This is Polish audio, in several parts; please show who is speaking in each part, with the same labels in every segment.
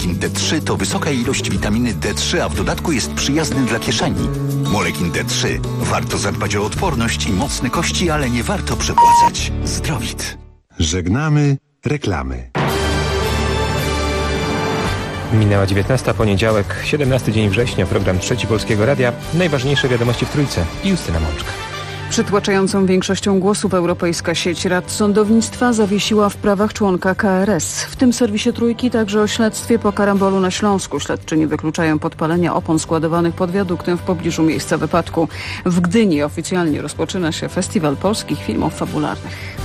Speaker 1: Molekin D3 to wysoka ilość witaminy D3, a w dodatku jest przyjazny dla kieszeni. Molekin D3. Warto zadbać o odporność i mocne kości, ale nie warto przepłacać. Zdrowit.
Speaker 2: Żegnamy reklamy.
Speaker 3: Minęła 19, poniedziałek, 17 dzień września, program Trzeci Polskiego Radia. Najważniejsze wiadomości w Trójce i Justyna Mączka.
Speaker 4: Przytłaczającą większością głosów Europejska Sieć Rad Sądownictwa zawiesiła w prawach członka KRS. W tym serwisie Trójki także o śledztwie po karambolu na Śląsku. Śledczy nie wykluczają podpalenia opon składowanych pod wiaduktem w pobliżu miejsca wypadku. W Gdyni oficjalnie rozpoczyna się Festiwal Polskich Filmów Fabularnych.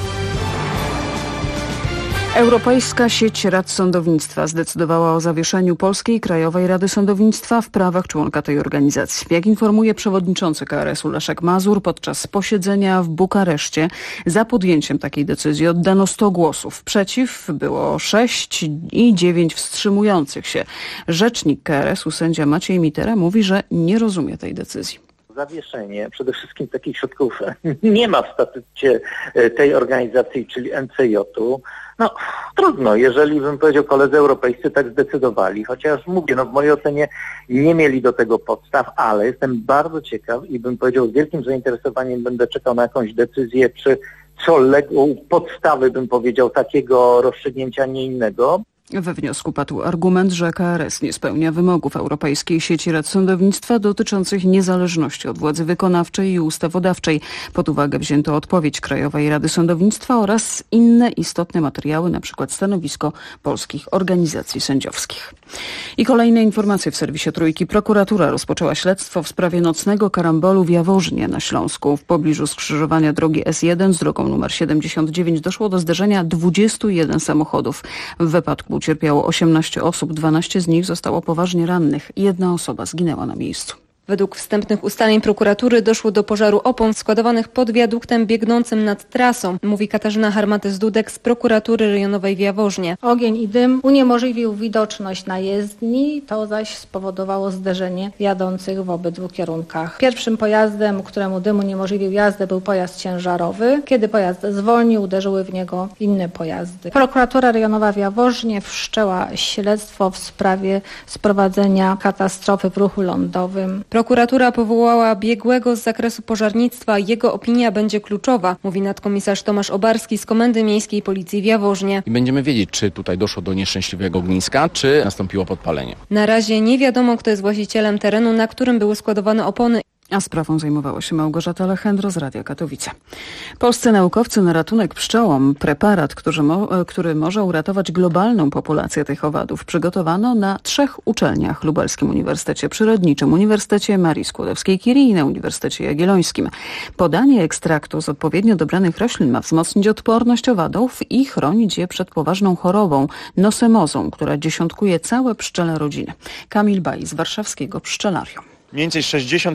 Speaker 4: Europejska Sieć Rad Sądownictwa zdecydowała o zawieszeniu Polskiej Krajowej Rady Sądownictwa w prawach członka tej organizacji. Jak informuje przewodniczący KRS-u Leszek Mazur, podczas posiedzenia w Bukareszcie za podjęciem takiej decyzji oddano 100 głosów. Przeciw było 6 i 9 wstrzymujących się. Rzecznik KRS-u sędzia Maciej Mitera mówi, że nie rozumie tej decyzji.
Speaker 5: Zawieszenie przede wszystkim takich środków nie ma w statucie tej organizacji, czyli NCJ-u. No trudno, jeżeli bym powiedział, koledzy europejscy tak zdecydowali, chociaż mówię, w mojej ocenie nie mieli do tego podstaw, ale jestem bardzo ciekaw i bym powiedział, z wielkim zainteresowaniem będę czekał na jakąś decyzję, czy co legło podstawy, bym powiedział, takiego rozstrzygnięcia, nie innego.
Speaker 4: We wniosku padł argument, że KRS nie spełnia wymogów Europejskiej Sieci Rad Sądownictwa dotyczących niezależności od władzy wykonawczej i ustawodawczej. Pod uwagę wzięto odpowiedź Krajowej Rady Sądownictwa oraz inne istotne materiały, np. stanowisko polskich organizacji sędziowskich. I kolejne informacje w serwisie Trójki. Prokuratura rozpoczęła śledztwo w sprawie nocnego karambolu w Jaworznie na Śląsku. W pobliżu skrzyżowania drogi S1 z drogą nr 79 doszło do zderzenia 21 samochodów. W wypadku ucierpiało 18 osób, 12 z nich zostało poważnie rannych. 1 osoba zginęła na miejscu.
Speaker 6: Według wstępnych ustaleń prokuratury doszło do pożaru opon składowanych pod wiaduktem biegnącym nad trasą, mówi Katarzyna Harmatys-Dudek z prokuratury rejonowej w Jaworznie.
Speaker 7: Ogień i dym uniemożliwił widoczność na jezdni, to zaś spowodowało zderzenie jadących w obydwu kierunkach. Pierwszym pojazdem, któremu dym uniemożliwił jazdę, był pojazd ciężarowy. Kiedy pojazd zwolnił, uderzyły w niego inne pojazdy. Prokuratura rejonowa w Jaworznie wszczęła śledztwo w sprawie sprowadzenia katastrofy w ruchu lądowym.
Speaker 6: Prokuratura powołała biegłego z zakresu pożarnictwa. Jego opinia będzie kluczowa, mówi nadkomisarz Tomasz Obarski z Komendy Miejskiej Policji w Jaworznie.
Speaker 8: I będziemy wiedzieć, czy tutaj doszło do nieszczęśliwego ogniska, czy nastąpiło podpalenie.
Speaker 6: Na razie nie wiadomo, kto jest właścicielem terenu, na którym były składowane opony.
Speaker 4: A sprawą zajmowała się Małgorzata Lechendro z Radia Katowice. Polscy naukowcy na ratunek pszczołom preparat, który może uratować globalną populację tych owadów, przygotowano na 3 uczelniach: Lubelskim Uniwersytecie Przyrodniczym, Uniwersytecie Marii Skłodowskiej-Curie i na Uniwersytecie Jagiellońskim. Podanie ekstraktu z odpowiednio dobranych roślin ma wzmocnić odporność owadów i chronić je przed poważną chorobą, nosemozą, która dziesiątkuje całe pszczele rodziny. Kamil Baj z warszawskiego pszczelarium.
Speaker 9: Mniej więcej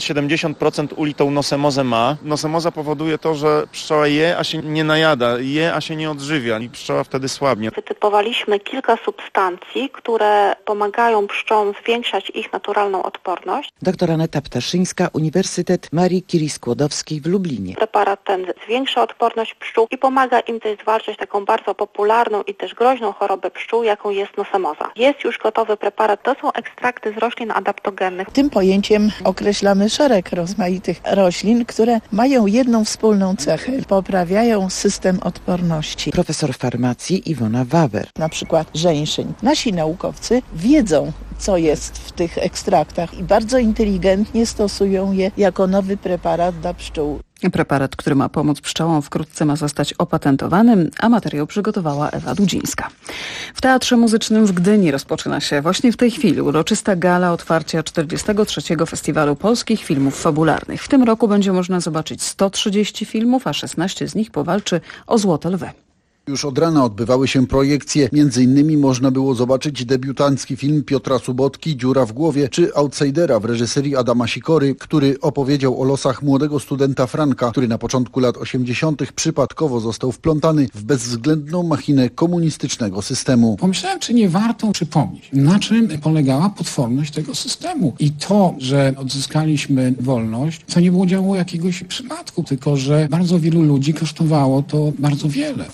Speaker 9: 60-70% uli tą nosemozę ma. Nosemoza powoduje to, że pszczoła je, a się nie najada, je, a się nie odżywia i pszczoła wtedy słabnie.
Speaker 10: Wytypowaliśmy kilka substancji, które pomagają pszczołom zwiększać ich naturalną odporność.
Speaker 11: Dr Aneta Ptaszyńska, Uniwersytet Marii Curie Skłodowskiej w Lublinie.
Speaker 10: Preparat ten zwiększa odporność pszczół i pomaga im też zwalczać taką bardzo popularną i też groźną chorobę pszczół, jaką jest nosemoza. Jest już gotowy preparat, to są ekstrakty z roślin adaptogennych.
Speaker 12: Tym pojęciem określamy szereg rozmaitych roślin, które mają jedną wspólną cechę. Poprawiają system odporności.
Speaker 11: Profesor farmacji Iwona Wawer.
Speaker 12: Na przykład żeńszyń. Nasi naukowcy wiedzą, co jest w tych ekstraktach i bardzo inteligentnie stosują je jako nowy preparat dla pszczół.
Speaker 4: Preparat, który ma pomóc pszczołom, wkrótce ma zostać opatentowany, a materiał przygotowała Ewa Dudzińska. W Teatrze Muzycznym w Gdyni rozpoczyna się właśnie w tej chwili uroczysta gala otwarcia 43. Festiwalu Polskich Filmów Fabularnych. W tym roku będzie można zobaczyć 130 filmów, a 16 z nich powalczy o Złote Lwy.
Speaker 13: Już od rana odbywały się projekcje. Między innymi można było zobaczyć debiutancki film Piotra Subotki Dziura w głowie, czy Outsidera w reżyserii Adama Sikory, który opowiedział o losach młodego studenta Franka, który na początku lat 80. przypadkowo został wplątany w bezwzględną machinę komunistycznego systemu.
Speaker 14: Pomyślałem, czy nie warto przypomnieć, na czym polegała potworność tego systemu. I to, że odzyskaliśmy wolność, to nie było dzieło jakiegoś przypadku, tylko że bardzo wielu ludzi kosztowało to bardzo wiele.
Speaker 13: Festiwal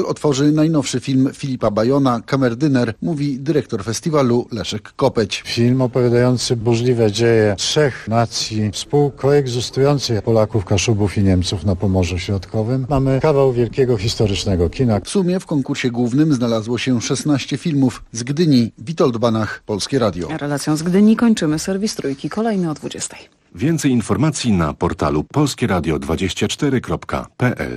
Speaker 13: Festiwal otworzy najnowszy film Filipa Bajona, Kamerdyner, mówi dyrektor festiwalu Leszek Kopeć.
Speaker 15: Film opowiadający burzliwe dzieje 3 nacji współkoegzystujących Polaków, Kaszubów i Niemców na Pomorzu Środkowym. Mamy kawał wielkiego historycznego kina.
Speaker 13: W sumie w konkursie głównym znalazło się 16 filmów. Z Gdyni Witold Banach, Polskie Radio.
Speaker 4: Relacją z Gdyni kończymy. Serwis Trójki, kolejny o 20.
Speaker 2: Więcej informacji na portalu polskieradio24.pl.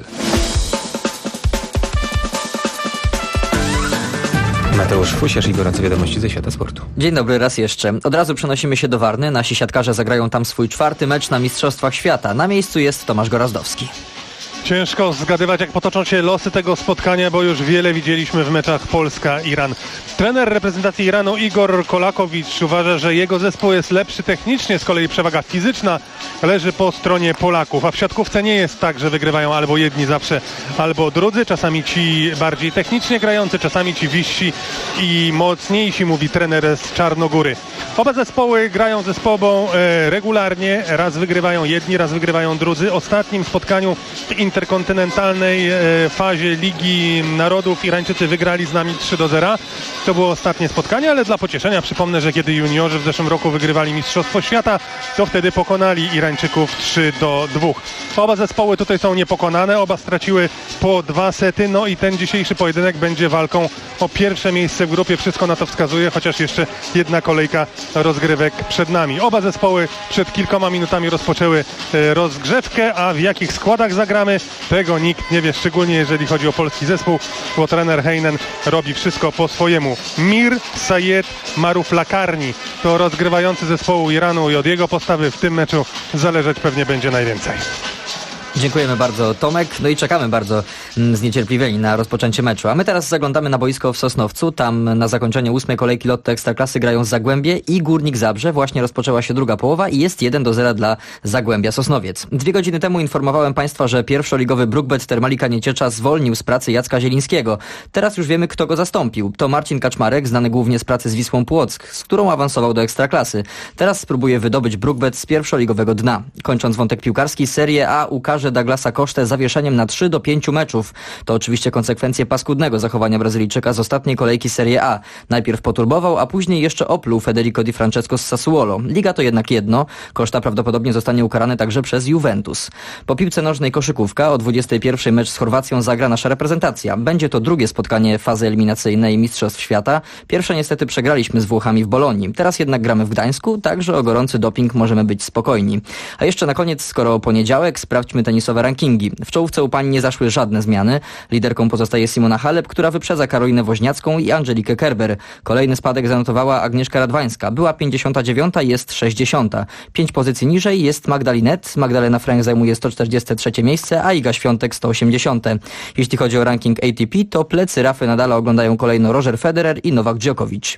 Speaker 3: Mateusz Fusiarz i gorące wiadomości ze świata sportu.
Speaker 16: Dzień dobry raz jeszcze. Od razu przenosimy się do Warny. Nasi siatkarze zagrają tam swój 4. mecz na Mistrzostwach Świata. Na miejscu jest Tomasz Gorazdowski.
Speaker 17: Ciężko zgadywać, jak potoczą się losy tego spotkania, bo już wiele widzieliśmy w meczach Polska-Iran. Trener reprezentacji Iranu Igor Kolakowicz uważa, że jego zespół jest lepszy technicznie, z kolei przewaga fizyczna leży po stronie Polaków. A w siatkówce nie jest tak, że wygrywają albo jedni zawsze, albo drudzy. Czasami ci bardziej technicznie grający, czasami ci wyżsi i mocniejsi, mówi trener z Czarnogóry. Oba zespoły grają ze sobą regularnie. Raz wygrywają jedni, raz wygrywają drudzy. W ostatnim spotkaniu w interkontynentalnej fazie Ligi Narodów Irańczycy wygrali z nami 3-0. To było ostatnie spotkanie, ale dla pocieszenia przypomnę, że kiedy juniorzy w zeszłym roku wygrywali Mistrzostwo Świata, to wtedy pokonali Irańczyków 3-2. Oba zespoły tutaj są niepokonane, oba straciły po 2 sety, no i ten dzisiejszy pojedynek będzie walką o pierwsze miejsce w grupie. Wszystko na to wskazuje, chociaż jeszcze jedna kolejka rozgrywek przed nami. Oba zespoły przed kilkoma minutami rozpoczęły rozgrzewkę, a w jakich składach zagramy, tego nikt nie wie, szczególnie jeżeli chodzi o polski zespół, bo trener Heinen robi wszystko po swojemu. Mir Sayed Maruf Lakarni to rozgrywający zespołu Iranu i od jego postawy w tym meczu zależeć pewnie będzie najwięcej.
Speaker 16: Dziękujemy bardzo, Tomek. No i czekamy bardzo zniecierpliwieni na rozpoczęcie meczu. A my teraz zaglądamy na boisko w Sosnowcu. Tam na zakończenie 8. kolejki Lotto Ekstraklasy grają Zagłębie i Górnik Zabrze. Właśnie rozpoczęła się druga połowa i jest 1-0 dla Zagłębia Sosnowiec. 2 godziny temu informowałem Państwa, że pierwszoligowy Brukbet Termalika Nieciecza zwolnił z pracy Jacka Zielińskiego. Teraz już wiemy, kto go zastąpił. To Marcin Kaczmarek, znany głównie z pracy z Wisłą Płock, z którą awansował do Ekstraklasy. Teraz spróbuje wydobyć Brukbet z pierwszoligowego dna. Kończąc wątek piłkarski, Serie A ukaże Douglasa Coste zawieszeniem na 3 do 5 meczów. To oczywiście konsekwencje paskudnego zachowania Brazylijczyka z ostatniej kolejki Serie A. Najpierw poturbował, a później jeszcze opluł Federico Di Francesco z Sassuolo. Liga to jednak jedno. Costa prawdopodobnie zostanie ukarany także przez Juventus. Po piłce nożnej koszykówka o 21 mecz z Chorwacją zagra nasza reprezentacja. Będzie to drugie spotkanie fazy eliminacyjnej Mistrzostw Świata. Pierwsze niestety przegraliśmy z Włochami w Bolonii. Teraz jednak gramy w Gdańsku, także o gorący doping możemy być spokojni. A jeszcze na koniec, skoro poniedziałek, sprawdźmy tenisowe rankingi. W czołówce u pań nie zaszły żadne zmiany. Liderką pozostaje Simona Halep, która wyprzedza Karolinę Woźniacką i Angelikę Kerber. Kolejny spadek zanotowała Agnieszka Radwańska. Była 59, jest 60. 5 pozycji niżej jest Magdalinet. Magdalena Frank zajmuje 143 miejsce, a Iga Świątek 180. Jeśli chodzi o ranking ATP, to plecy Rafy Nadala oglądają kolejno Roger Federer i Nowak Djokovic.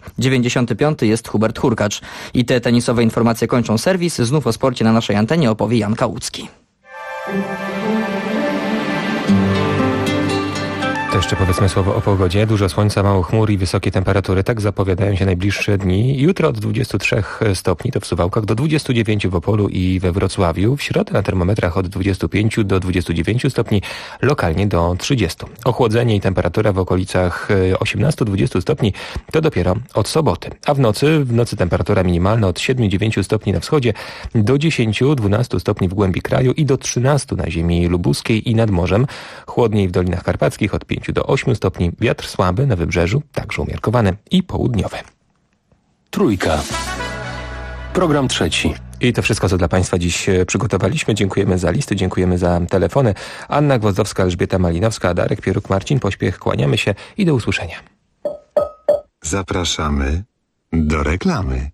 Speaker 16: 95 jest Hubert Hurkacz. I te tenisowe informacje kończą serwis. Znów o sporcie na naszej antenie opowie Jan Kałucki.
Speaker 3: To jeszcze powiedzmy słowo o pogodzie. Dużo słońca, mało chmur i wysokie temperatury. Tak zapowiadają się najbliższe dni. Jutro od 23 stopni to w Suwałkach, do 29 w Opolu i we Wrocławiu. W środę na termometrach od 25 do 29 stopni, lokalnie do 30. Ochłodzenie i temperatura w okolicach 18-20 stopni to dopiero od soboty. A w nocy temperatura minimalna od 7-9 stopni na wschodzie do 10-12 stopni w głębi kraju i do 13 na ziemi lubuskiej i nad morzem. Chłodniej w Dolinach Karpackich od 5 do 8 stopni. Wiatr słaby na wybrzeżu, także umiarkowany i południowy.
Speaker 2: Trójka. Program trzeci.
Speaker 3: I to wszystko, co dla Państwa dziś przygotowaliśmy. Dziękujemy za listy, dziękujemy za telefony. Anna Gwozdowska, Elżbieta Malinowska, Darek Pieruk, Marcin Pośpiech. Kłaniamy się i do usłyszenia.
Speaker 2: Zapraszamy do reklamy.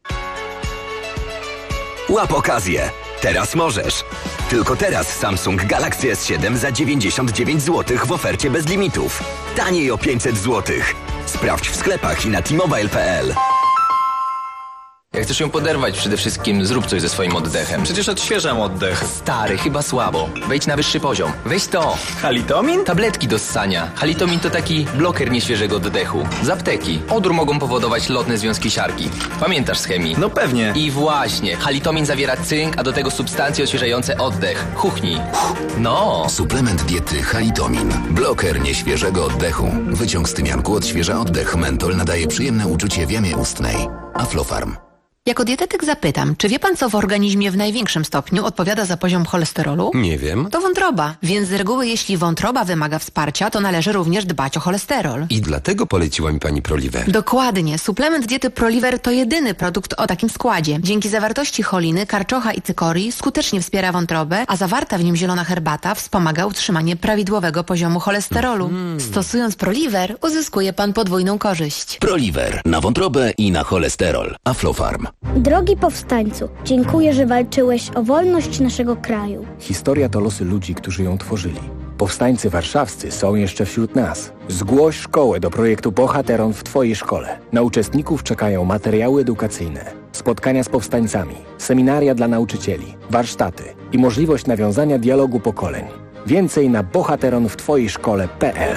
Speaker 18: Łap okazję. Teraz możesz. Tylko teraz Samsung Galaxy S7 za 99 zł w ofercie bez limitów. Taniej o 500 zł. Sprawdź w sklepach i na t-mobile.pl.
Speaker 19: Jak chcesz ją poderwać, przede wszystkim zrób coś ze swoim oddechem.
Speaker 20: Przecież odświeżam oddech.
Speaker 19: Stary, chyba słabo. Wejdź na wyższy poziom. Weź to.
Speaker 20: Halitomin?
Speaker 19: Tabletki do ssania. Halitomin to taki bloker nieświeżego oddechu. Z apteki. Odór mogą powodować lotne związki siarki. Pamiętasz z chemii?
Speaker 20: No pewnie.
Speaker 19: I właśnie. Halitomin zawiera cynk, a do tego substancje odświeżające oddech. Chuchnij. No.
Speaker 21: Suplement diety Halitomin. Bloker nieświeżego oddechu. Wyciąg z tymianku odświeża oddech. Mentol nadaje przyjemne uczucie w jamie ustnej. Aflofarm.
Speaker 22: Jako dietetyk zapytam, czy wie pan, co w organizmie w największym stopniu odpowiada za poziom cholesterolu?
Speaker 2: Nie wiem.
Speaker 22: To wątroba, więc z reguły jeśli wątroba wymaga wsparcia, to należy również dbać o cholesterol.
Speaker 2: I dlatego poleciła mi pani Proliver.
Speaker 22: Dokładnie. Suplement diety Proliver to jedyny produkt o takim składzie. Dzięki zawartości choliny, karczocha i cykorii skutecznie wspiera wątrobę, a zawarta w nim zielona herbata wspomaga utrzymanie prawidłowego poziomu cholesterolu. Stosując Proliver uzyskuje pan podwójną korzyść.
Speaker 21: Proliver. Na wątrobę i na cholesterol. Aflofarm.
Speaker 23: Drogi powstańcu, dziękuję, że walczyłeś o wolność naszego kraju.
Speaker 24: Historia to losy ludzi, którzy ją tworzyli. Powstańcy warszawscy są jeszcze wśród nas. Zgłoś szkołę do projektu Bohateron w Twojej szkole. Na uczestników czekają materiały edukacyjne, spotkania z powstańcami, seminaria dla nauczycieli, warsztaty i możliwość nawiązania dialogu pokoleń. Więcej na bohateronwtwojejszkole.pl.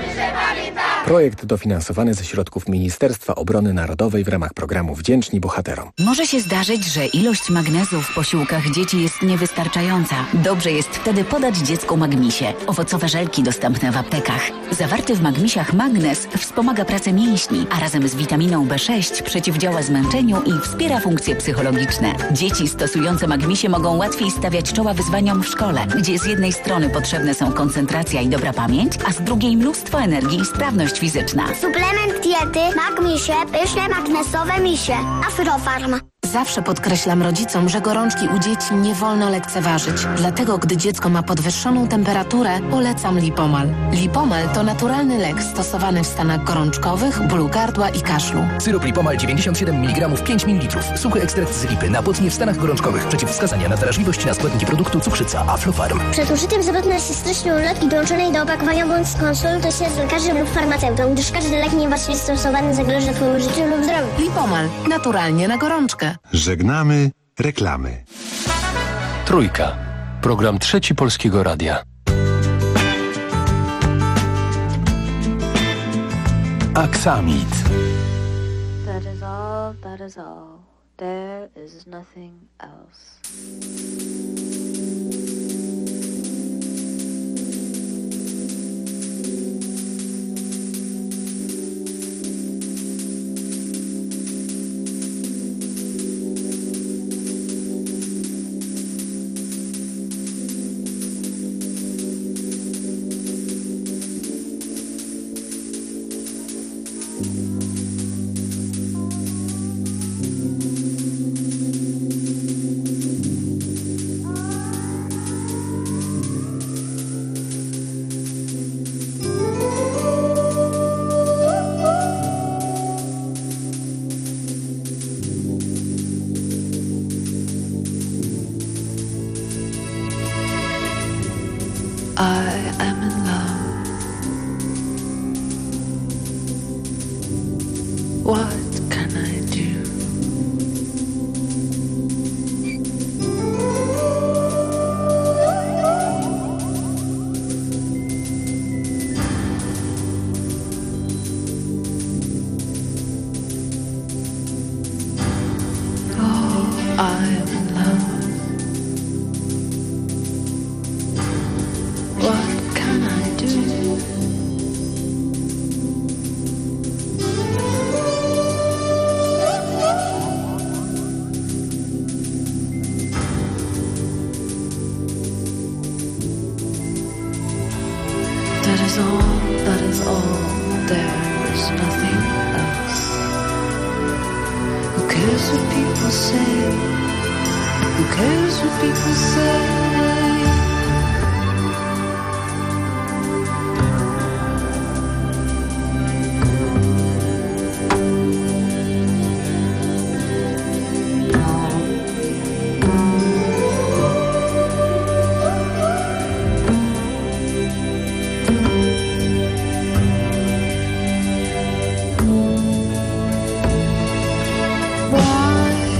Speaker 24: Projekt dofinansowany ze środków Ministerstwa Obrony Narodowej w ramach programu Wdzięczni Bohaterom.
Speaker 25: Może się zdarzyć, że ilość magnezu w posiłkach dzieci jest niewystarczająca. Dobrze jest wtedy podać dziecku Magmisie. Owocowe żelki dostępne w aptekach. Zawarty w Magmisiach magnez wspomaga pracę mięśni, a razem z witaminą B6 przeciwdziała zmęczeniu i wspiera funkcje psychologiczne. Dzieci stosujące Magmisie mogą łatwiej stawiać czoła wyzwaniom w szkole, gdzie z jednej strony potrzebne są koncentracja i dobra pamięć, a z drugiej mnóstwo energii i sprawność fizyczna.
Speaker 23: Suplement diety Magmisie, pyszne magnesowe misie. Aflofarm.
Speaker 22: Zawsze podkreślam rodzicom, że gorączki u dzieci nie wolno lekceważyć. Dlatego, gdy dziecko ma podwyższoną temperaturę, polecam Lipomal. Lipomal to naturalny lek stosowany w stanach gorączkowych, bólu gardła i kaszlu.
Speaker 26: Syrop Lipomal 97 mg 5 ml. Suchy ekstrakt z lipy na potnie w stanach gorączkowych. Przeciwwskazania na wrażliwość na składniki produktu cukrzyca Aflofarm.
Speaker 23: Przed użyciem zwrotne jest treścią ulotki dołączonej do opakowania, bądź skonsultuj się z lekarzem lub farmaceutą, gdyż każdy lek niewłaściwie stosowany zagroży Twojemu życiu lub zdrowiu.
Speaker 22: Lipomal. Naturalnie na gorączkę.
Speaker 2: Żegnamy reklamy. Trójka. Program Trzeci Polskiego Radia. Aksamit.
Speaker 27: That is all, that is all. There is nothing else.
Speaker 28: I am in love. What can I do? Oh, I am in love. What can I do? That is all, that is all, there is nothing else. Who cares what people say? Who cares what people say? Why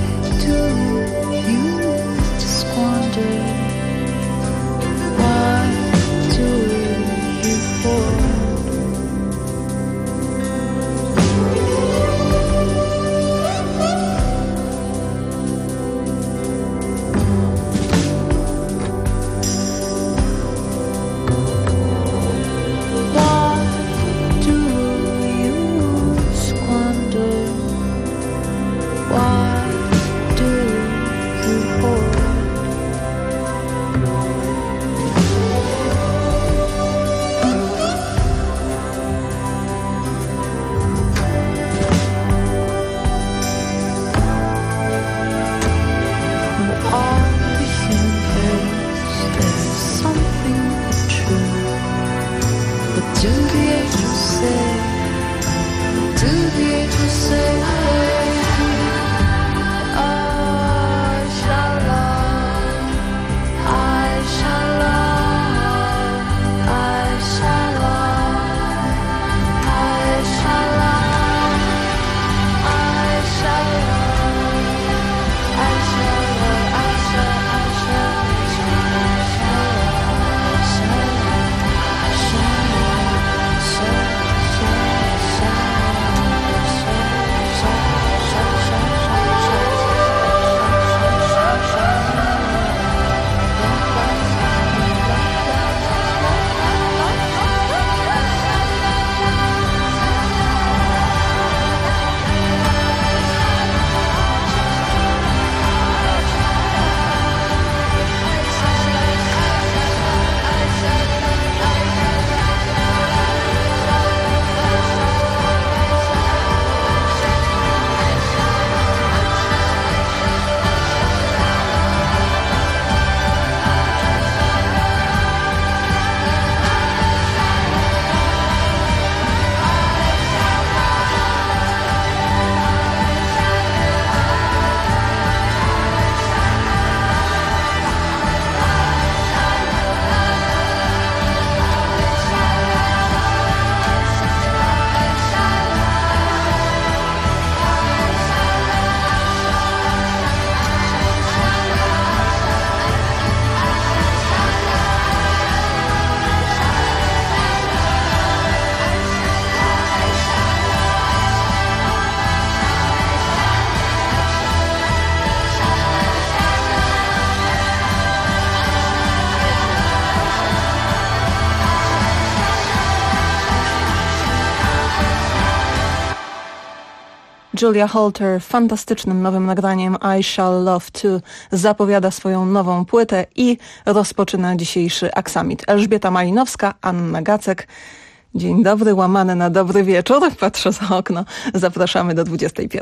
Speaker 1: Julia Holter fantastycznym nowym nagraniem I Shall Love To zapowiada swoją nową płytę i rozpoczyna dzisiejszy Aksamit. Elżbieta Malinowska, Anna Gacek. Dzień dobry, łamane na dobry wieczór. Patrzę za okno. Zapraszamy do 21.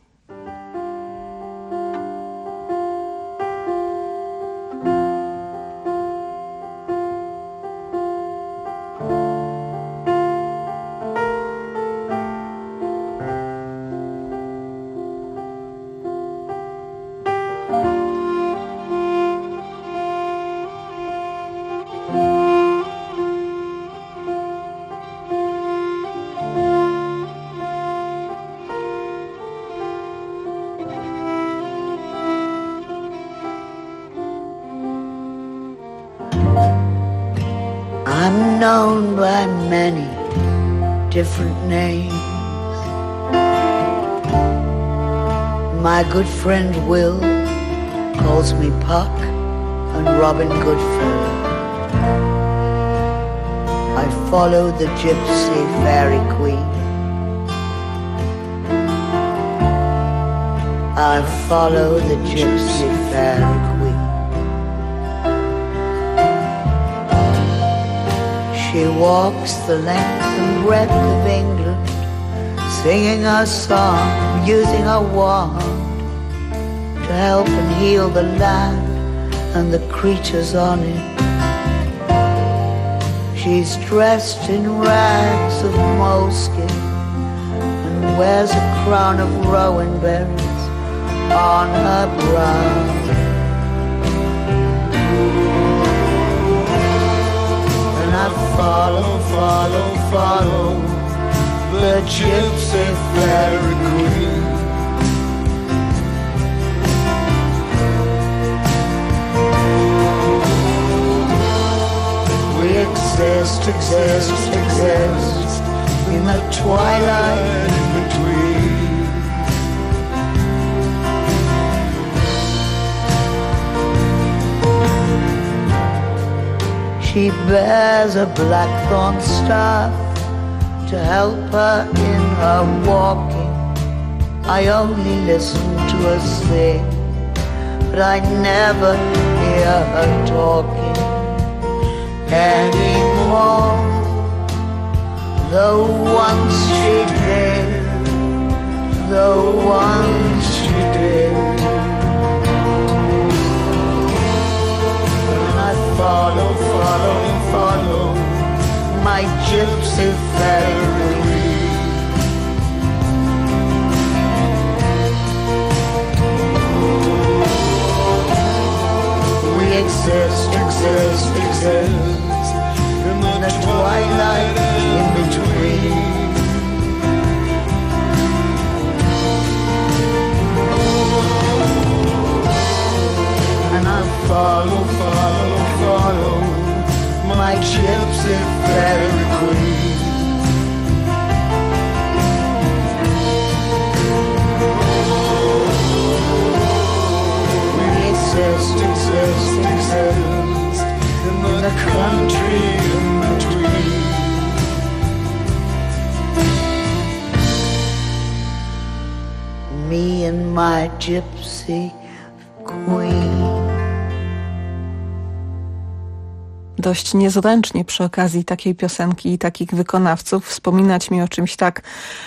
Speaker 5: I'm known by many different names. My good friend Will calls me Puck and Robin Goodfellow. I follow the gypsy fairy queen. I follow the gypsy fairy queen. She walks the length and breadth of England, singing her song, using her wand to help and heal the land and the creatures on it. She's dressed in rags of moleskin and wears a crown of rowan berries on her brow. I follow, follow, follow the gypsy fairy queen. We exist, exist, exist in the twilight in between. She bears a blackthorn staff to help her in her walking. I only listen to her sing, but I never hear her talking anymore. Though once she did, though once she did. Follow, follow, follow my gypsy fairy. We exist, exist, exist in the twilight in between. And I follow, follow, follow my gypsy fairy queen. We exist, exist, exist in the country in between. Me and my gypsy queen.
Speaker 1: Dość niezręcznie przy okazji takiej piosenki i takich wykonawców wspominać mi o czymś tak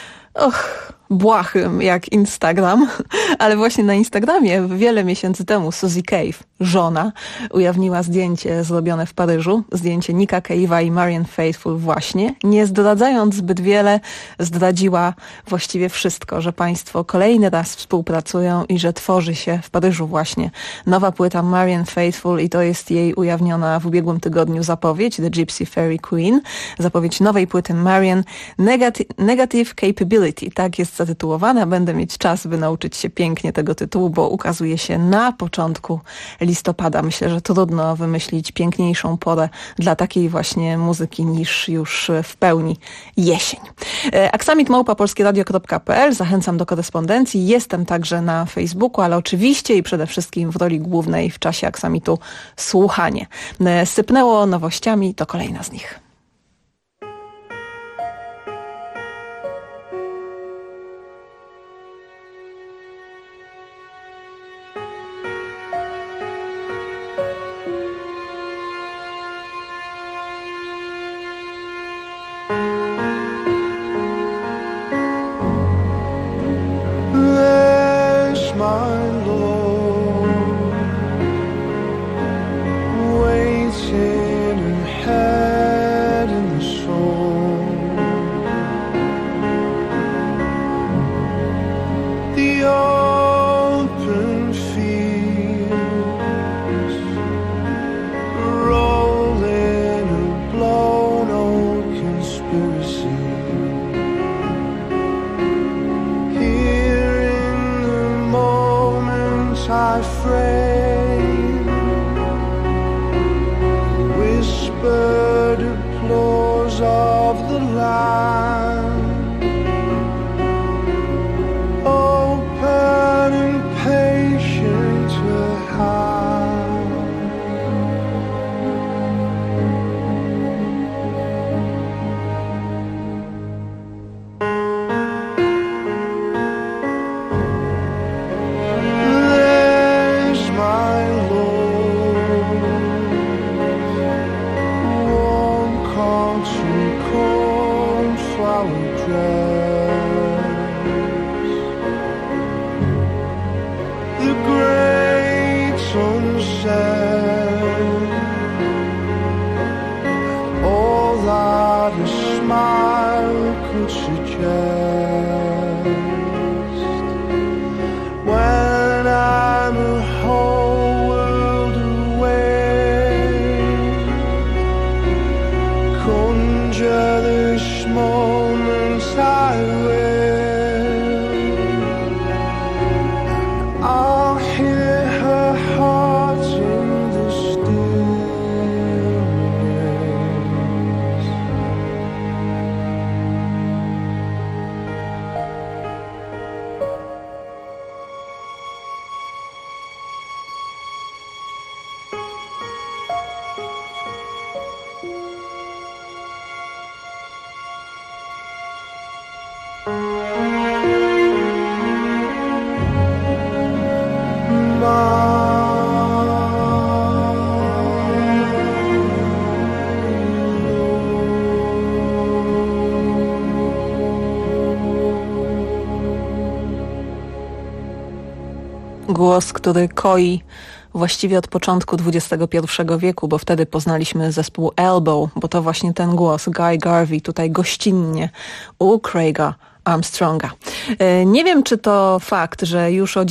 Speaker 1: błahym jak Instagram, ale właśnie na Instagramie wiele miesięcy temu Suzy Cave, żona, ujawniła zdjęcie zrobione w Paryżu, zdjęcie Nicka Cave'a i Marianne Faithfull właśnie. Nie zdradzając zbyt wiele, zdradziła właściwie wszystko, że państwo kolejny raz współpracują i że tworzy się w Paryżu właśnie nowa płyta Marianne Faithfull i to jest jej ujawniona w ubiegłym tygodniu zapowiedź, The Gypsy Fairy Queen, zapowiedź nowej płyty Marianne, Negative Capability, tak jest zatytułowana. Będę mieć czas, by nauczyć się pięknie tego tytułu, bo ukazuje się na początku listopada. Myślę, że trudno wymyślić piękniejszą porę dla takiej właśnie muzyki niż już w pełni jesień. aksamit@polskieradio.pl. Zachęcam do korespondencji. Jestem także na Facebooku, ale oczywiście i przede wszystkim w roli głównej w czasie Aksamitu słuchanie. Sypnęło nowościami, to kolejna z nich.
Speaker 6: my friend. Whispered applause of the land, open and patient to hand. There's my Lord, warm country cornflower dress, the great sunset, all that a smile could suggest. When I'm a whole world away, conjure this moment I will. I'll hear her heart in the stillness.
Speaker 1: Głos, który koi właściwie od początku XXI wieku, bo wtedy poznaliśmy zespół Elbow, bo to właśnie ten głos, Guy Garvey, tutaj gościnnie u Craiga Armstronga. Nie wiem, czy to fakt, że już o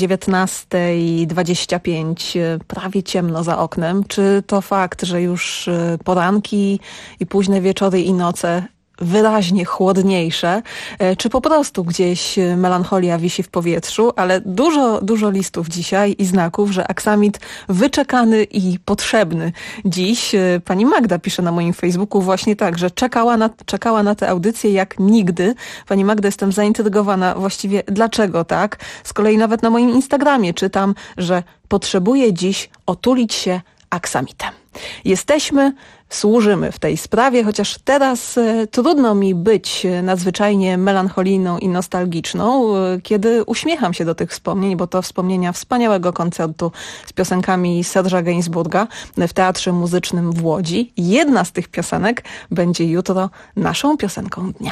Speaker 1: 19:25 prawie ciemno za oknem, czy to fakt, że już poranki i późne wieczory i noce wyraźnie chłodniejsze, czy po prostu gdzieś melancholia wisi w powietrzu, ale dużo listów dzisiaj i znaków, że aksamit wyczekany i potrzebny dziś. Pani Magda pisze na moim Facebooku właśnie tak, że czekała na tę audycję jak nigdy. Pani Magda, jestem zaintrygowana właściwie dlaczego tak. Z kolei nawet na moim Instagramie czytam, że potrzebuje dziś otulić się aksamitem. Jesteśmy, służymy w tej sprawie, chociaż teraz trudno mi być nadzwyczajnie melancholijną i nostalgiczną, kiedy uśmiecham się do tych wspomnień, bo to wspomnienia wspaniałego koncertu z piosenkami Serge'a Gainsbourga w Teatrze Muzycznym w Łodzi. Jedna z tych piosenek będzie jutro naszą piosenką dnia.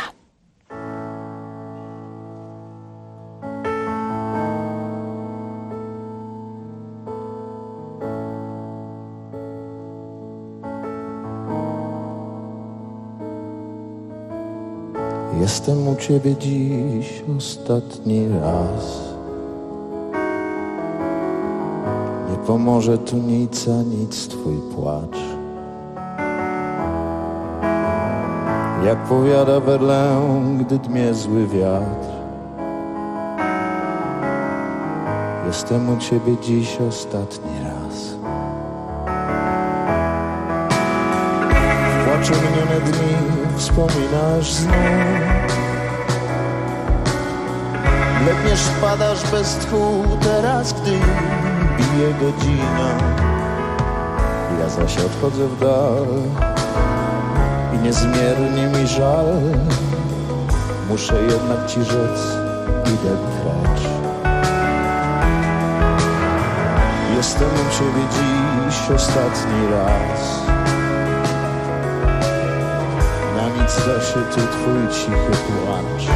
Speaker 6: Jestem u ciebie dziś ostatni raz. Nie pomoże tu nic, a nic twój płacz. Jak powiada Berlę, gdy dmie zły wiatr. Jestem u ciebie dziś ostatni raz. W płaczu minione dni wspominasz znów. Letnie padasz bez tchu teraz, gdy bije godzina. Ja zaś odchodzę w dal i niezmiernie mi żal. Muszę jednak ci rzec, idę precz. Jestem u ciebie dziś ostatni raz. Na nic da się tu twój cichy płacz.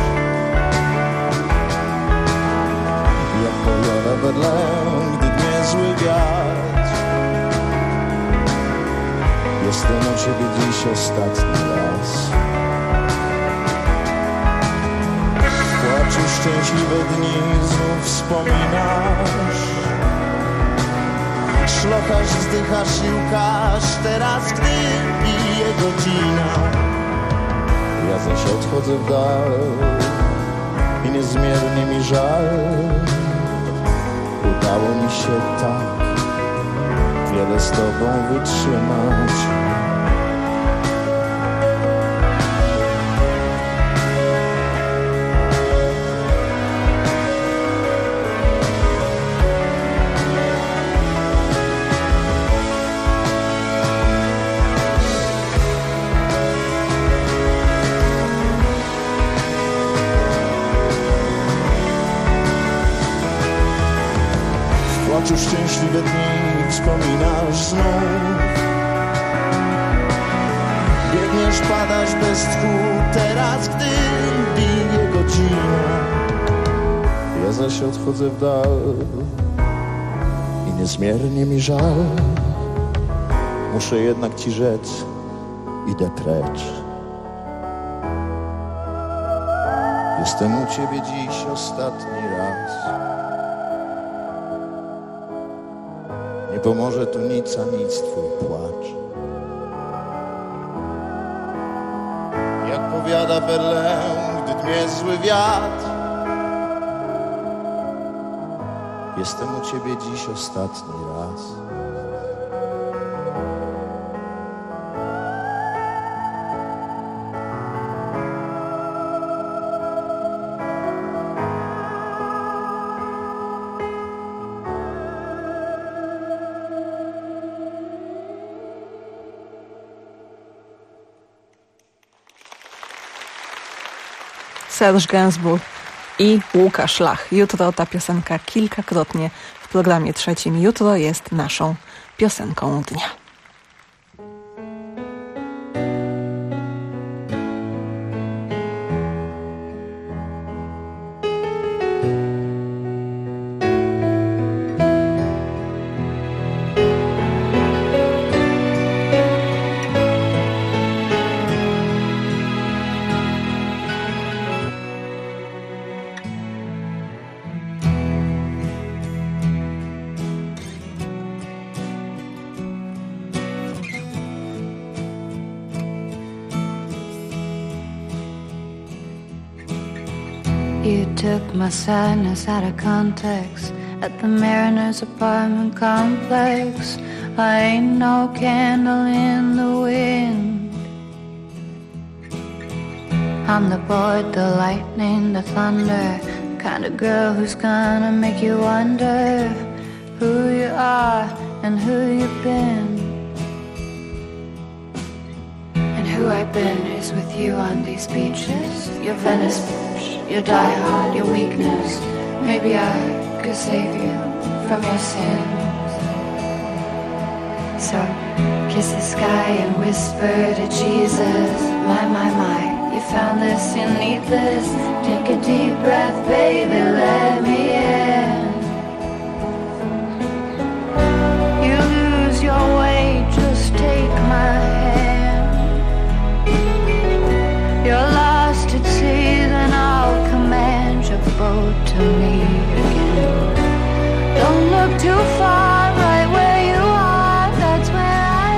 Speaker 6: Jak powiada Berlę, gdy dmie zły wiatr. Jestem u ciebie dziś ostatni raz. W płaczu szczęśliwe dni znów wspominasz. Szlochasz, wzdychasz i łkasz teraz, gdy bije godzina. Ja zaś odchodzę w dal i niezmiernie mi żal. Udało mi mi się tak wiele z tobą wytrzymać. W szczęśliwe dni wspominasz znów. Biegniesz, padasz bez tchu, teraz gdy bije godzina. Ja zaś odchodzę w dal i niezmiernie mi żal. Muszę jednak ci rzec, idę precz. Jestem u ciebie dziś ostatni raz. Nie pomoże tu nic, a nic twój płacz. Jak powiada Verlaine, gdy dmie zły wiatr. Jestem u ciebie dziś ostatni raz.
Speaker 1: Serge Gainsbourg i Łukasz Lach. Jutro ta piosenka kilkakrotnie w programie trzecim. Jutro jest naszą piosenką dnia.
Speaker 28: You took my sadness out of context at the Mariners apartment complex. I ain't no candle in the wind. I'm the board, the lightning, the thunder, kind of girl who's gonna make you wonder who you are and who you've been. And who I've been is with you on these beaches, your Venice beach, your die-hard, your weakness. Maybe I could save you from your sins. So kiss the sky and whisper to Jesus, my, you found this, you need this. Take a deep breath, baby, let me in. You lose your way, just take my hand. You're lost at sea, then I'll command your boat to me again. Don't look too far, right where you are, that's where I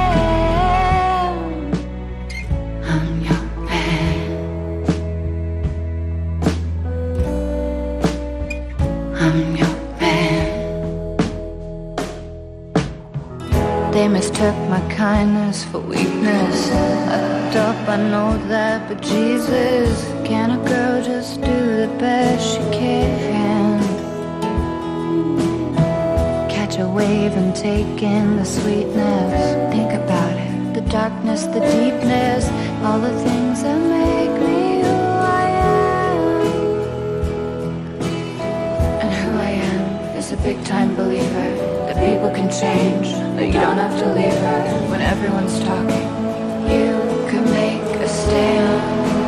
Speaker 28: am. I'm your man. I'm your man. They mistook my kindness for weakness. I fucked up, I know that, but Jesus, can a girl just do the best she can? Catch a wave and take in the sweetness. Think about it, the darkness, the deepness, all the things that make me who I am. And who I am is a big time believer that people can change, that you don't have to leave her when everyone's talking. You can make a stand.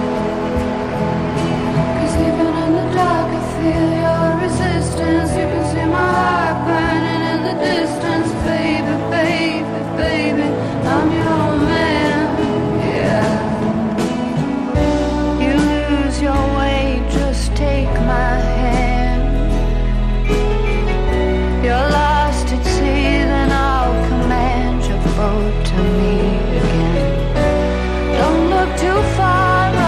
Speaker 28: 'Cause even in the dark I feel your resistance. You can see my heart burning in the distance. Baby, baby, baby, I'm your man, yeah. You lose your way, just take my hand. You're lost at sea, then I'll command your boat to me again. Don't look too far.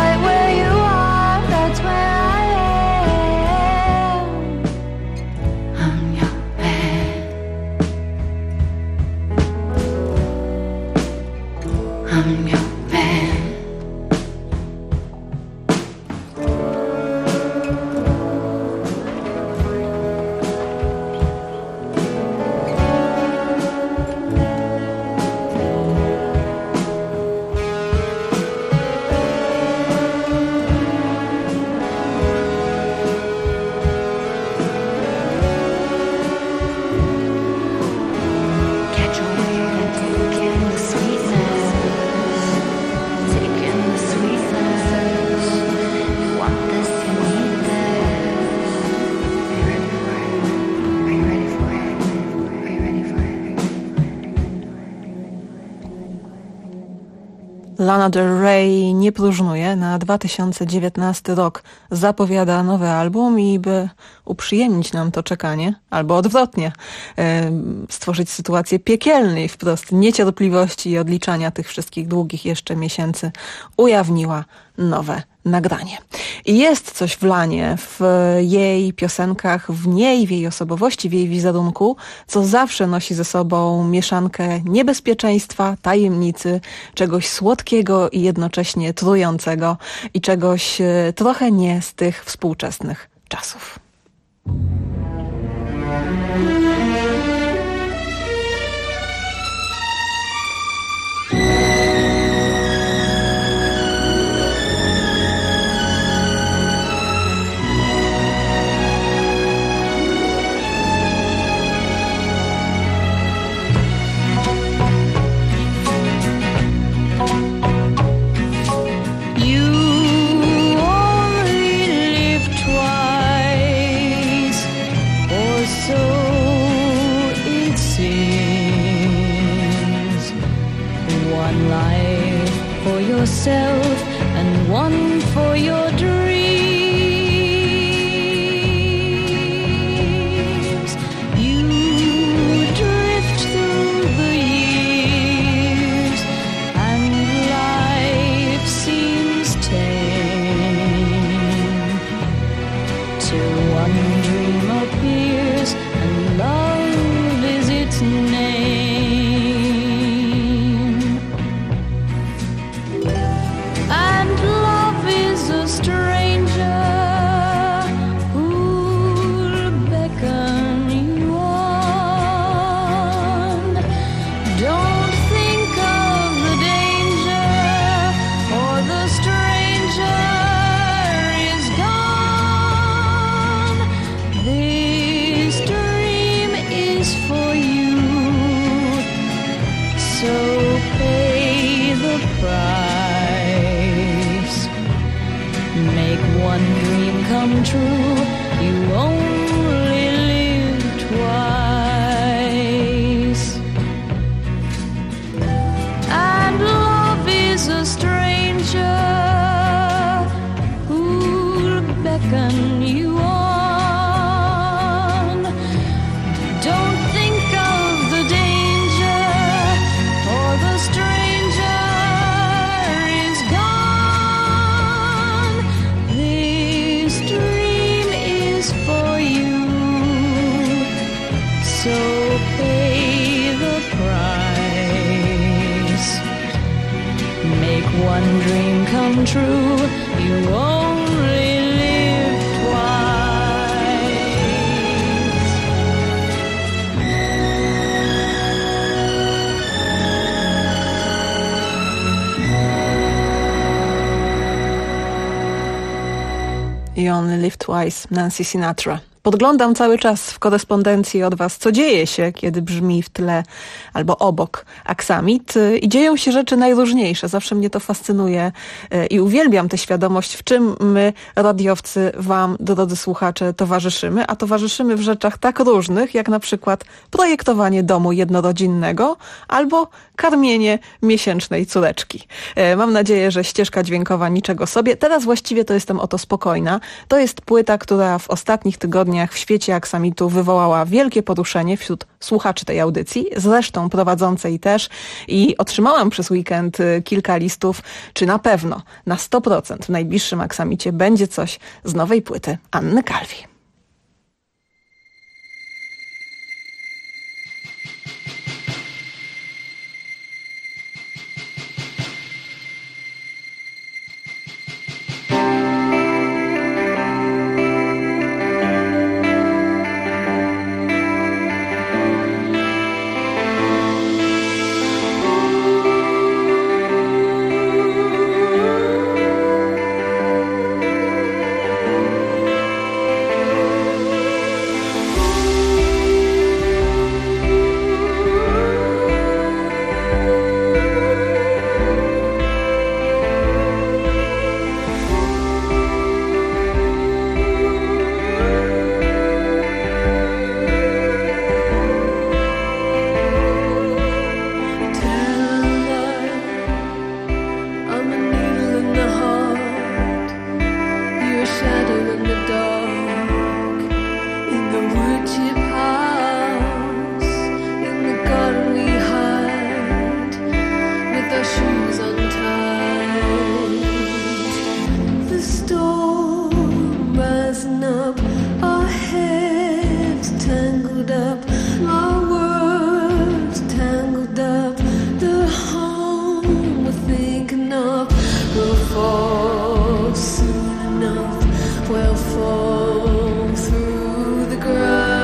Speaker 1: Lana Del Rey nie próżnuje. Na 2019 rok zapowiada nowy album i by uprzyjemnić nam to czekanie, albo odwrotnie, stworzyć sytuację piekielnej wprost niecierpliwości i odliczania tych wszystkich długich jeszcze miesięcy, ujawniła nowe nagranie. I jest coś w Lanie, w jej piosenkach, w niej, w jej osobowości, w jej wizerunku, co zawsze nosi ze sobą mieszankę niebezpieczeństwa, tajemnicy, czegoś słodkiego i jednocześnie trującego i czegoś trochę nie z tych współczesnych czasów.
Speaker 28: Yourself and one for your dreams. You drift through the years and life seems tame till one dream appears and love is its name. Come true, you only live twice. And love is a stranger who'll beckon you on. Don't think of the danger, for the stranger is gone. This dream is for you, so pay the price. Make one dream come true, you only live twice.
Speaker 1: You only live twice, Nancy Sinatra. Podglądam cały czas w korespondencji od was, co dzieje się, kiedy brzmi w tle albo obok aksamit i dzieją się rzeczy najróżniejsze. Zawsze mnie to fascynuje i uwielbiam tę świadomość, w czym my, radiowcy, wam, drodzy słuchacze, towarzyszymy, a towarzyszymy w rzeczach tak różnych, jak na przykład projektowanie domu jednorodzinnego albo karmienie miesięcznej córeczki. Mam nadzieję, że ścieżka dźwiękowa niczego sobie. Teraz właściwie to jestem o to spokojna. To jest płyta, która w ostatnich tygodniach w świecie aksamitu wywołała wielkie poruszenie wśród słuchaczy tej audycji, zresztą prowadzącej też, i otrzymałam przez weekend kilka listów, czy na pewno, na 100% w najbliższym aksamicie będzie coś z nowej płyty Anny Calvi.
Speaker 28: tangled up, my words tangled up. The home we're thinking of will fall soon enough. We'll fall through the ground.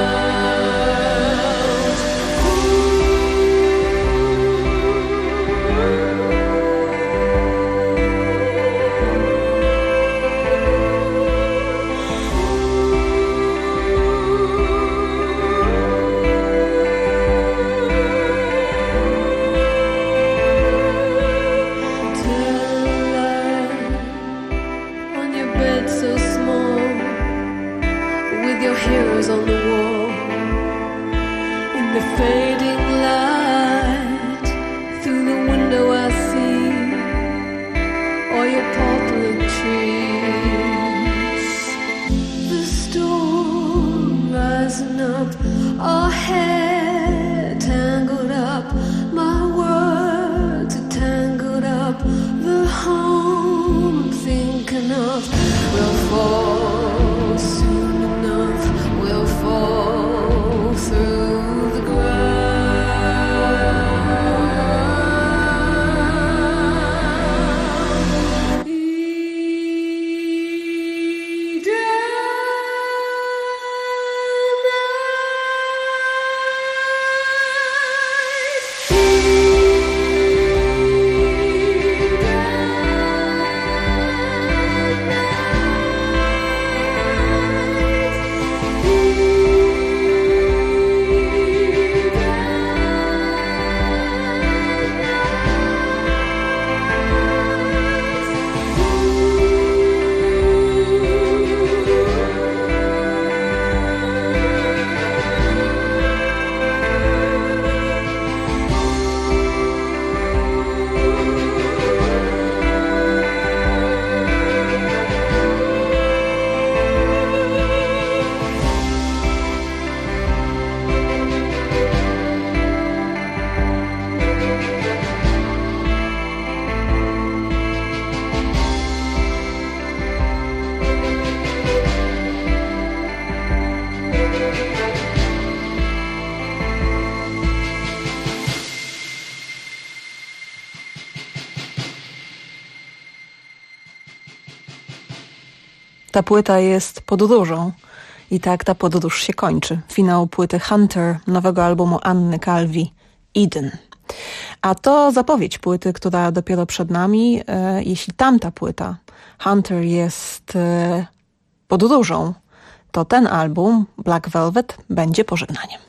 Speaker 28: On the wall, in the fading light, through the window I see all your poplar trees. The storm rising up, our hair tangled up, my words are tangled up. The home I'm thinking of will fall soon enough. We'll fall through the ground.
Speaker 1: Ta płyta jest podróżą i tak ta podróż się kończy. Finał płyty Hunter, nowego albumu Anny Calvi, Eden. A to zapowiedź płyty, która dopiero przed nami. Jeśli tamta płyta, Hunter, jest podróżą, to ten album, Black Velvet, będzie pożegnaniem.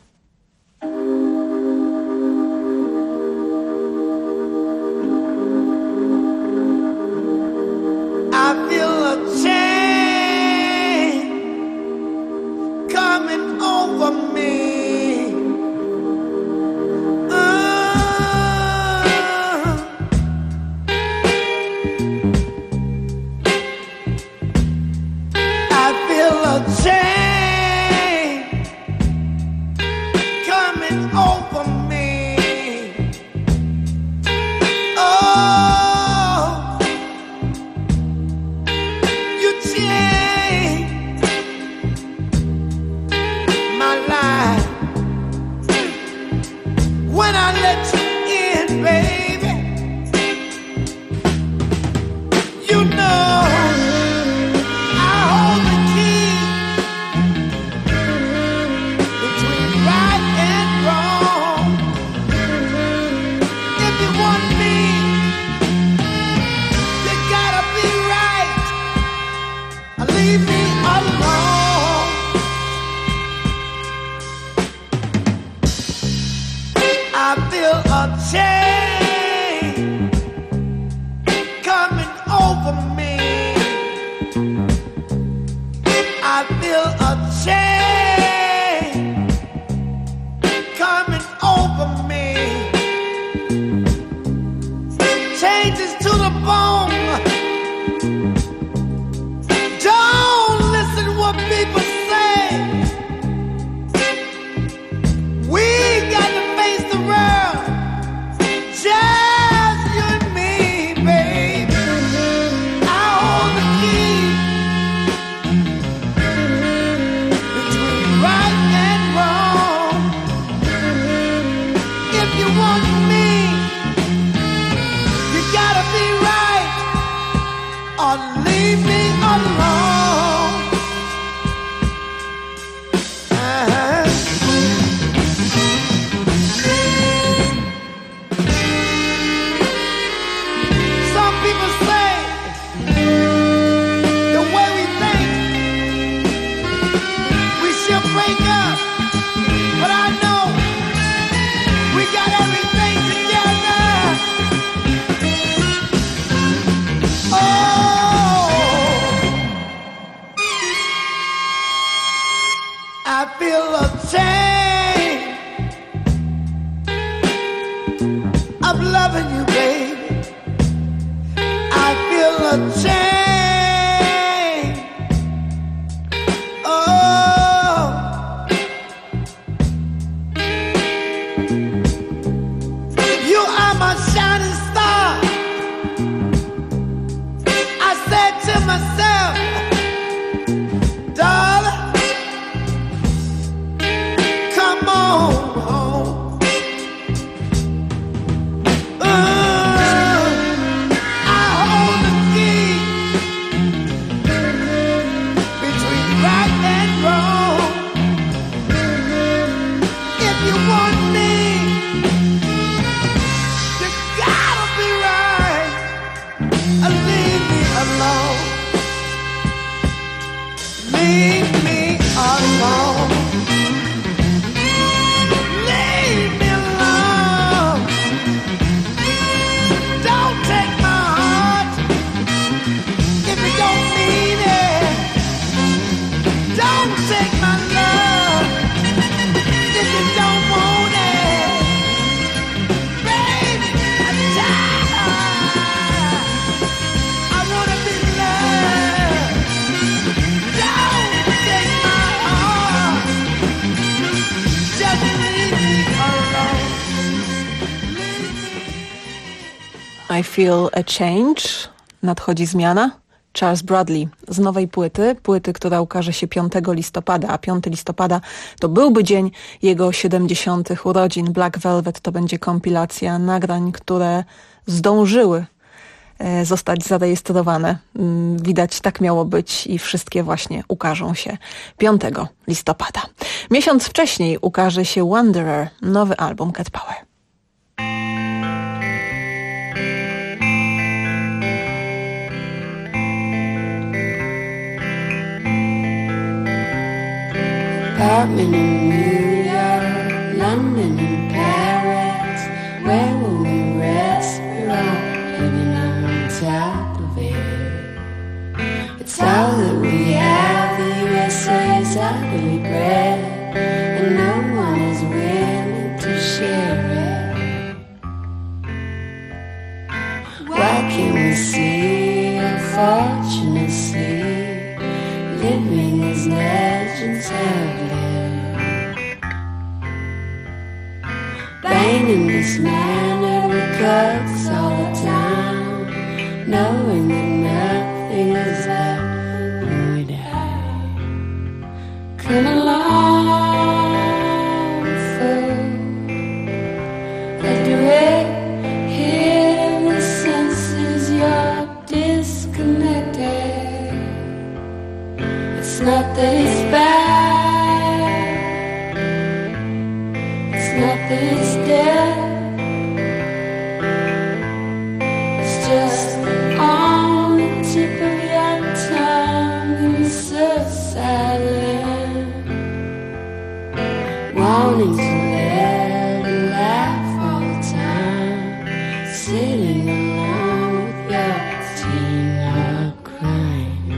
Speaker 6: I feel a change coming over me. I feel a change coming over me. Oh, you changed my life when I let you in, baby. You know I hold the key between right and wrong. If you want me, you gotta be right. Leave me alone. I feel a change coming over me. I feel a change coming over me. Changes to the bone. Don't listen what people say. We got to face the world
Speaker 5: a change of loving you, baby. I feel a change. Oh, you are my shining star. I said to myself, darling, come on home. I hold the key between right and wrong. If you want me, you gotta be right. Leave me alone. Leave me alone. Leave me alone. Don't take my heart if you don't need it. Don't take my love if you don't want it. Baby, I'm tired. I wanna be loved. Don't take my heart. Just leave me alone.
Speaker 1: I Feel a Change. Nadchodzi zmiana. Charles Bradley z nowej płyty, która ukaże się 5 listopada, a 5 listopada to byłby dzień jego 70. urodzin. Black Velvet to będzie kompilacja nagrań, które zdążyły zostać zarejestrowane. Widać, tak miało być i wszystkie właśnie ukażą się 5 listopada. Miesiąc wcześniej ukaże się Wanderer, nowy album Cat Power.
Speaker 28: Apartment in New York, London and Paris. Where will we rest? We're all living on top of it. It's all that we have. The USA is ugly bread, and no one is willing to share it. Why can't we see our fortunate sea? Living as legends have lived. Banging this man at records all the time, knowing that nothing is left when we die. Come along, fool. A direct hit of the senses, you're disconnected. It's not that it's bad, it's not that it's dead, it's just on the tip of your tongue and so silent, wanting to live and laugh all the time, sitting alone with your teen or crying.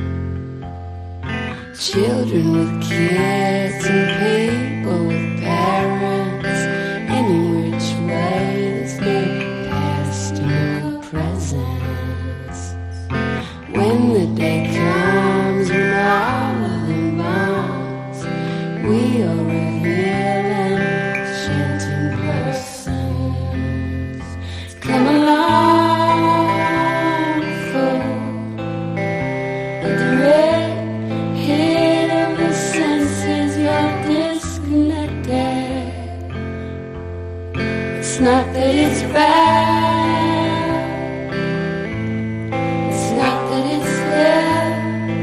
Speaker 28: Children with kids and people with parents, any which way there's no past and no present. When the day comes when all of them bonds, we are revealing chanting persons. Come along, fool. At the red hit of the senses, you're disconnected. It's not that it's bad, it's not that it's there,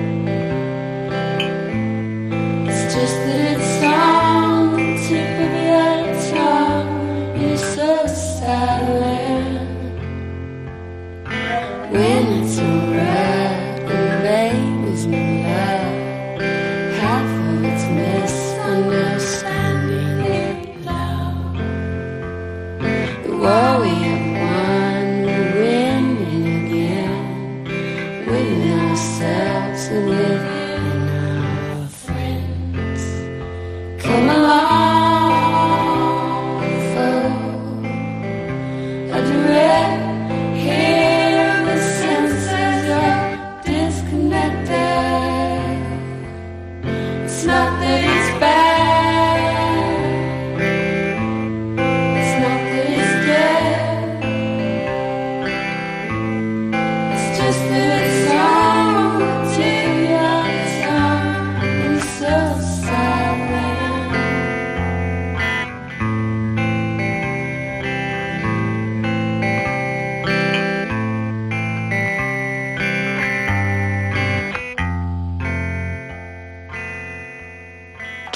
Speaker 28: it's just that it's on the tip of your tongue. You're so silent when it's alright and baby's no love. Half of it's misunderstanding love. The war we have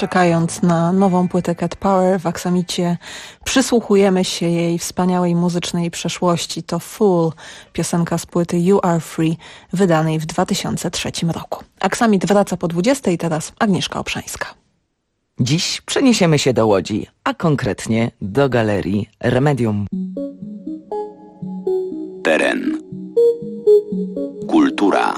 Speaker 1: Czekając na nową płytę Cat Power w Aksamicie przysłuchujemy się jej wspaniałej muzycznej przeszłości. To Fool, piosenka z płyty You Are Free, wydanej w 2003 roku. Aksamit wraca po 20 i teraz Agnieszka Obszańska.
Speaker 7: Dziś przeniesiemy się do Łodzi, a konkretnie do Galerii Remedium.
Speaker 8: Teren. Kultura.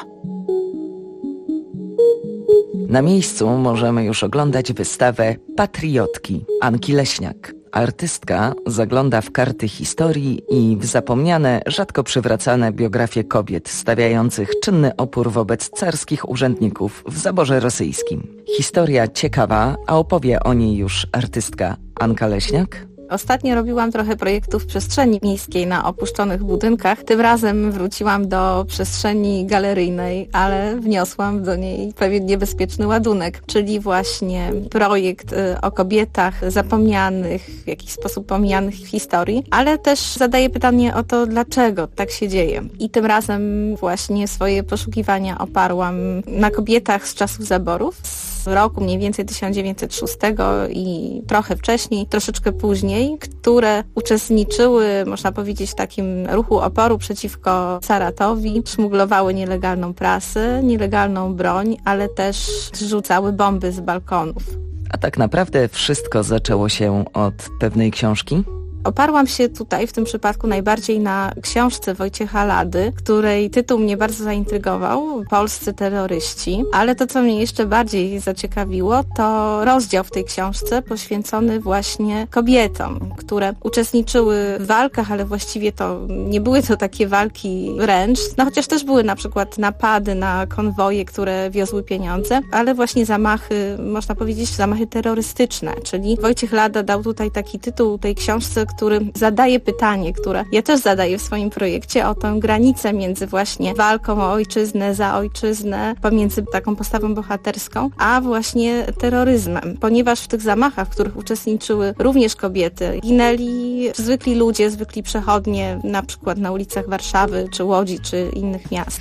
Speaker 7: Na miejscu możemy już oglądać wystawę Patriotki Anki Leśniak. Artystka zagląda w karty historii i w zapomniane, rzadko przywracane biografie kobiet stawiających czynny opór wobec carskich urzędników w zaborze rosyjskim. Historia ciekawa, a opowie o niej już artystka Anka Leśniak.
Speaker 9: Ostatnio robiłam trochę projektów w przestrzeni miejskiej na opuszczonych budynkach. Tym razem wróciłam do przestrzeni galeryjnej, ale wniosłam do niej pewien niebezpieczny ładunek, czyli właśnie projekt o kobietach zapomnianych, w jakiś sposób pomijanych w historii, ale też zadaję pytanie o to, dlaczego tak się dzieje. I tym razem właśnie swoje poszukiwania oparłam na kobietach z czasów zaborów, z roku mniej więcej 1906 i trochę wcześniej, troszeczkę później, które uczestniczyły, można powiedzieć, w takim ruchu oporu przeciwko caratowi, szmuglowały nielegalną prasę, nielegalną broń, ale też rzucały bomby z balkonów.
Speaker 7: A tak naprawdę wszystko zaczęło się od pewnej książki?
Speaker 9: Oparłam się tutaj w tym przypadku najbardziej na książce Wojciecha Lady, której tytuł mnie bardzo zaintrygował, Polscy terroryści, ale to, co mnie jeszcze bardziej zaciekawiło, to rozdział w tej książce poświęcony właśnie kobietom, które uczestniczyły w walkach, ale właściwie to nie były to takie walki wręcz, no chociaż też były na przykład napady na konwoje, które wiozły pieniądze, ale właśnie zamachy, można powiedzieć, zamachy terrorystyczne, czyli Wojciech Lada dał tutaj taki tytuł tej książce, który zadaje pytanie, które ja też zadaję w swoim projekcie, o tę granicę między właśnie walką o ojczyznę, za ojczyznę, pomiędzy taką postawą bohaterską, a właśnie terroryzmem. Ponieważ w tych zamachach, w których uczestniczyły również kobiety, ginęli zwykli ludzie, zwykli przechodnie, na przykład na ulicach Warszawy, czy Łodzi, czy innych miast.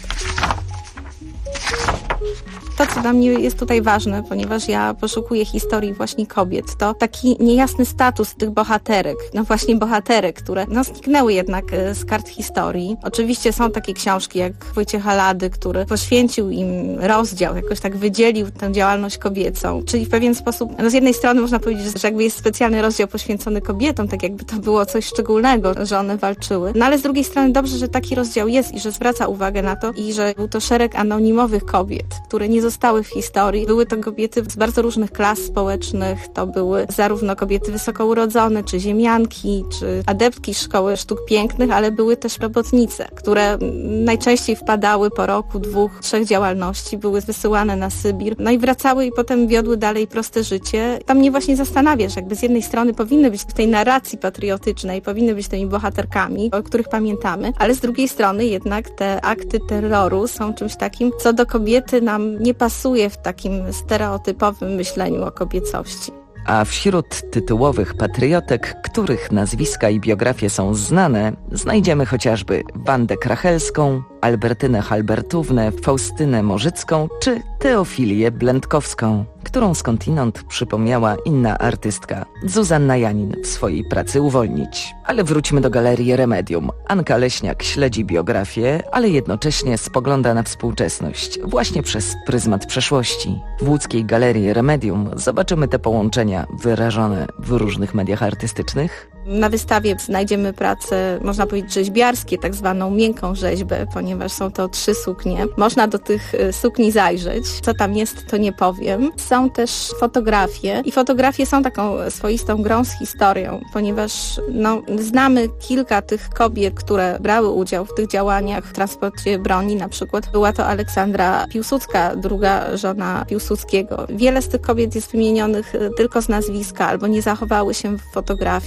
Speaker 9: To, co dla mnie jest tutaj ważne, ponieważ ja poszukuję historii właśnie kobiet, to taki niejasny status tych bohaterek, no właśnie bohaterek, które zniknęły jednak z kart historii. Oczywiście są takie książki jak Wojciecha Lady, który poświęcił im rozdział, jakoś tak wydzielił tę działalność kobiecą, czyli w pewien sposób, z jednej strony można powiedzieć, że jakby jest specjalny rozdział poświęcony kobietom, tak jakby to było coś szczególnego, że one walczyły, no ale z drugiej strony dobrze, że taki rozdział jest i że zwraca uwagę na to i że był to szereg anonimowych kobiet, które nie zostały w historii. Były to kobiety z bardzo różnych klas społecznych, to były zarówno kobiety wysoko urodzone, czy ziemianki, czy adeptki szkoły sztuk pięknych, ale były też robotnice, które najczęściej wpadały po roku, 2, 3 działalności, były wysyłane na Sybir, no i wracały i potem wiodły dalej proste życie. Tam mnie właśnie zastanawia, że jakby z jednej strony powinny być w tej narracji patriotycznej, powinny być tymi bohaterkami, o których pamiętamy, ale z drugiej strony jednak te akty terroru są czymś takim, co do kobiety nam nie pasuje w takim stereotypowym myśleniu o kobiecości.
Speaker 7: A wśród tytułowych patriotek, których nazwiska i biografie są znane, znajdziemy chociażby Wandę Krachelską, Albertynę Halbertównę, Faustynę Morzycką czy Teofilię Blędkowską, którą skądinąd przypomniała inna artystka, Zuzanna Janin w swojej pracy Uwolnić. Ale wróćmy do Galerii Remedium. Anka Leśniak śledzi biografię, ale jednocześnie spogląda na współczesność, właśnie przez pryzmat przeszłości. W łódzkiej Galerii Remedium zobaczymy te połączenia wyrażone w różnych mediach artystycznych.
Speaker 9: Na wystawie znajdziemy prace, można powiedzieć, rzeźbiarskie, tak zwaną miękką rzeźbę, ponieważ są to 3 suknie. Można do tych sukni zajrzeć. Co tam jest, to nie powiem. Są też fotografie i fotografie są taką swoistą grą z historią, ponieważ znamy kilka tych kobiet, które brały udział w tych działaniach w transporcie broni. Na przykład była to Aleksandra Piłsudska, druga żona Piłsudskiego. Wiele z tych kobiet jest wymienionych tylko z nazwiska, albo nie zachowały się w fotografii, albo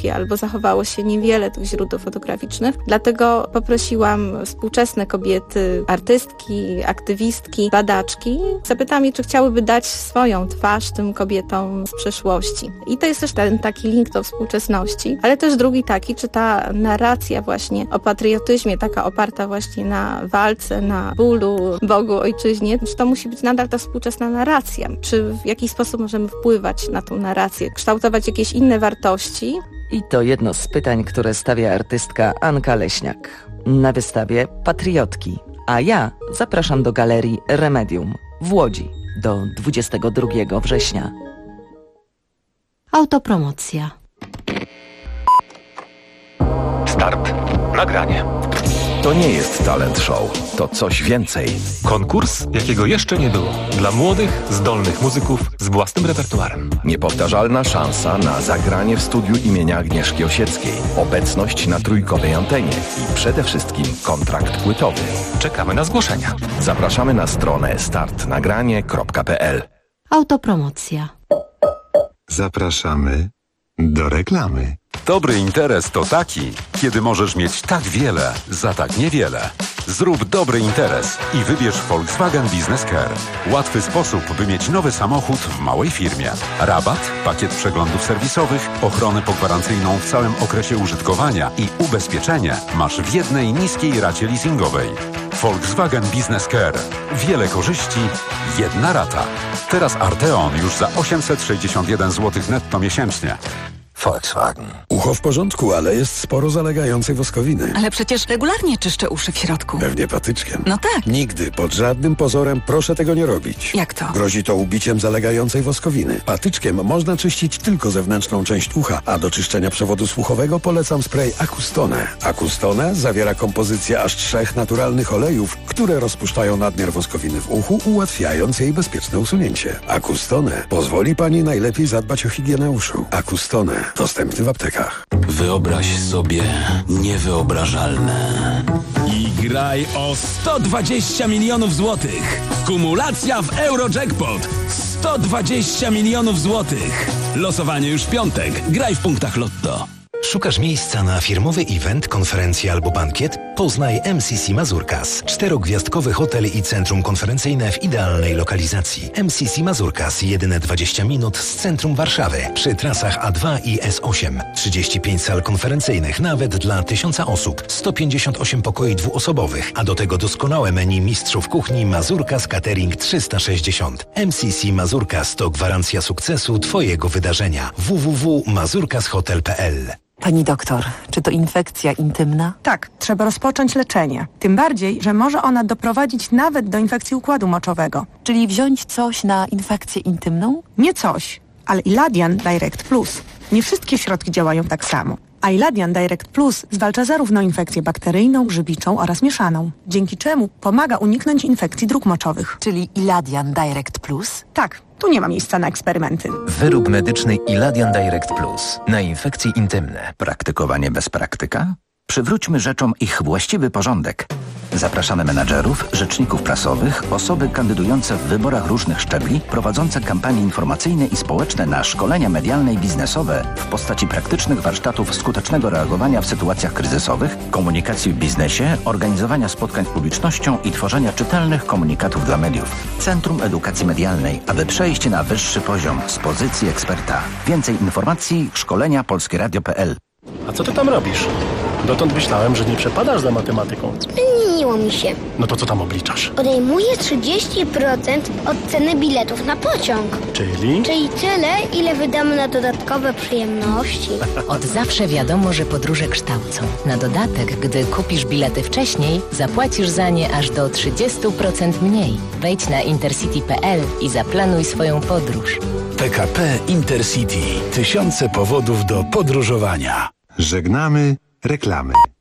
Speaker 9: zachowało się niewiele tych źródeł fotograficznych, dlatego poprosiłam współczesne kobiety, artystki, aktywistki, badaczki. Zapytałam je, czy chciałyby dać swoją twarz tym kobietom z przeszłości. I to jest też ten taki link do współczesności, ale też drugi taki, czy ta narracja właśnie o patriotyzmie, taka oparta właśnie na walce, na bólu, Bogu, ojczyźnie, czy to musi być nadal ta współczesna narracja? Czy w jakiś sposób możemy wpływać na tą narrację, kształtować jakieś inne wartości?
Speaker 7: I to jedno z pytań, które stawia artystka Anka Leśniak na wystawie Patriotki. A ja zapraszam do Galerii Remedium w Łodzi do 22 września.
Speaker 25: Autopromocja.
Speaker 2: Start. Nagranie. To nie jest talent show, to coś więcej.
Speaker 3: Konkurs, jakiego jeszcze nie było. Dla młodych, zdolnych muzyków z własnym repertuarem.
Speaker 2: Niepowtarzalna szansa na zagranie w studiu imienia Agnieszki Osieckiej. Obecność na trójkowej antenie i przede wszystkim kontrakt płytowy.
Speaker 3: Czekamy na zgłoszenia.
Speaker 2: Zapraszamy na stronę startnagranie.pl.
Speaker 25: Autopromocja.
Speaker 4: Zapraszamy do reklamy.
Speaker 8: Dobry interes to taki, kiedy możesz mieć tak wiele za tak niewiele. Zrób dobry interes i wybierz Volkswagen Business Care. Łatwy sposób, by mieć nowy samochód w małej firmie. Rabat, pakiet przeglądów serwisowych, ochronę pogwarancyjną w całym okresie użytkowania i ubezpieczenie masz w jednej niskiej racie leasingowej. Volkswagen Business Care. Wiele korzyści, jedna rata. Teraz Arteon już za 861 zł netto miesięcznie.
Speaker 10: Volkswagen. Ucho w porządku, ale jest sporo zalegającej woskowiny.
Speaker 11: Ale przecież regularnie czyszczę uszy w środku.
Speaker 10: Pewnie patyczkiem.
Speaker 11: No tak.
Speaker 10: Nigdy, pod żadnym pozorem proszę tego nie robić.
Speaker 11: Jak to?
Speaker 10: Grozi to ubiciem zalegającej woskowiny. Patyczkiem można czyścić tylko zewnętrzną część ucha, a do czyszczenia przewodu słuchowego polecam spray Acustone. Acustone zawiera kompozycję aż 3 naturalnych olejów, które rozpuszczają nadmiar woskowiny w uchu, ułatwiając jej bezpieczne usunięcie. Acustone pozwoli Pani najlepiej zadbać o higienę uszu. Acustone. Dostępny w aptekach.
Speaker 12: Wyobraź sobie niewyobrażalne. I graj o 120 milionów złotych. Kumulacja w Eurojackpot. 120 milionów złotych. Losowanie już w piątek. Graj w punktach Lotto.
Speaker 13: Szukasz miejsca na firmowy event, konferencję albo bankiet? Poznaj MCC Mazurkas. 4-gwiazdkowy hotel i centrum konferencyjne w idealnej lokalizacji. MCC Mazurkas, jedyne 20 minut z centrum Warszawy, przy trasach A2 i S8. 35 sal konferencyjnych, nawet dla 1000 osób. 158 pokoi dwuosobowych, a do tego doskonałe menu mistrzów kuchni Mazurkas Catering 360. MCC Mazurkas to gwarancja sukcesu Twojego wydarzenia. www.mazurkashotel.pl.
Speaker 14: Pani doktor, czy to infekcja intymna?
Speaker 15: Tak, trzeba rozpocząć leczenie. Tym bardziej, że może ona doprowadzić nawet do infekcji układu moczowego.
Speaker 14: Czyli wziąć coś na infekcję intymną?
Speaker 15: Nie coś, ale Iladian Direct Plus. Nie wszystkie środki działają tak samo. A Iladian Direct Plus zwalcza zarówno infekcję bakteryjną, grzybiczą oraz mieszaną, dzięki czemu pomaga uniknąć infekcji dróg moczowych.
Speaker 14: Czyli Iladian Direct Plus?
Speaker 15: Tak, tu nie ma miejsca na eksperymenty.
Speaker 29: Wyrób medyczny Iladian Direct Plus na infekcje intymne.
Speaker 30: Praktykowanie bez praktyka? Przywróćmy rzeczom ich właściwy porządek. Zapraszamy menadżerów, rzeczników prasowych, osoby kandydujące w wyborach różnych szczebli, prowadzące kampanie informacyjne i społeczne na szkolenia medialne i biznesowe w postaci praktycznych warsztatów skutecznego reagowania w sytuacjach kryzysowych, komunikacji w biznesie, organizowania spotkań z publicznością i tworzenia czytelnych komunikatów dla mediów. Centrum Edukacji Medialnej, aby przejść na wyższy poziom z pozycji eksperta. Więcej informacji szkolenia polskieradio.pl.
Speaker 31: A co ty tam robisz? Dotąd myślałem, że nie przepadasz za matematyką.
Speaker 23: Zmieniło mi się.
Speaker 31: No to co tam obliczasz?
Speaker 23: Odejmuję 30% od ceny biletów na pociąg.
Speaker 31: Czyli?
Speaker 23: Czyli tyle, ile wydamy na dodatkowe przyjemności.
Speaker 25: Od zawsze wiadomo, że podróże kształcą. Na dodatek, gdy kupisz bilety wcześniej, zapłacisz za nie aż do 30% mniej. Wejdź na intercity.pl i zaplanuj swoją podróż.
Speaker 12: PKP Intercity. Tysiące powodów do podróżowania.
Speaker 4: Żegnamy reklamy.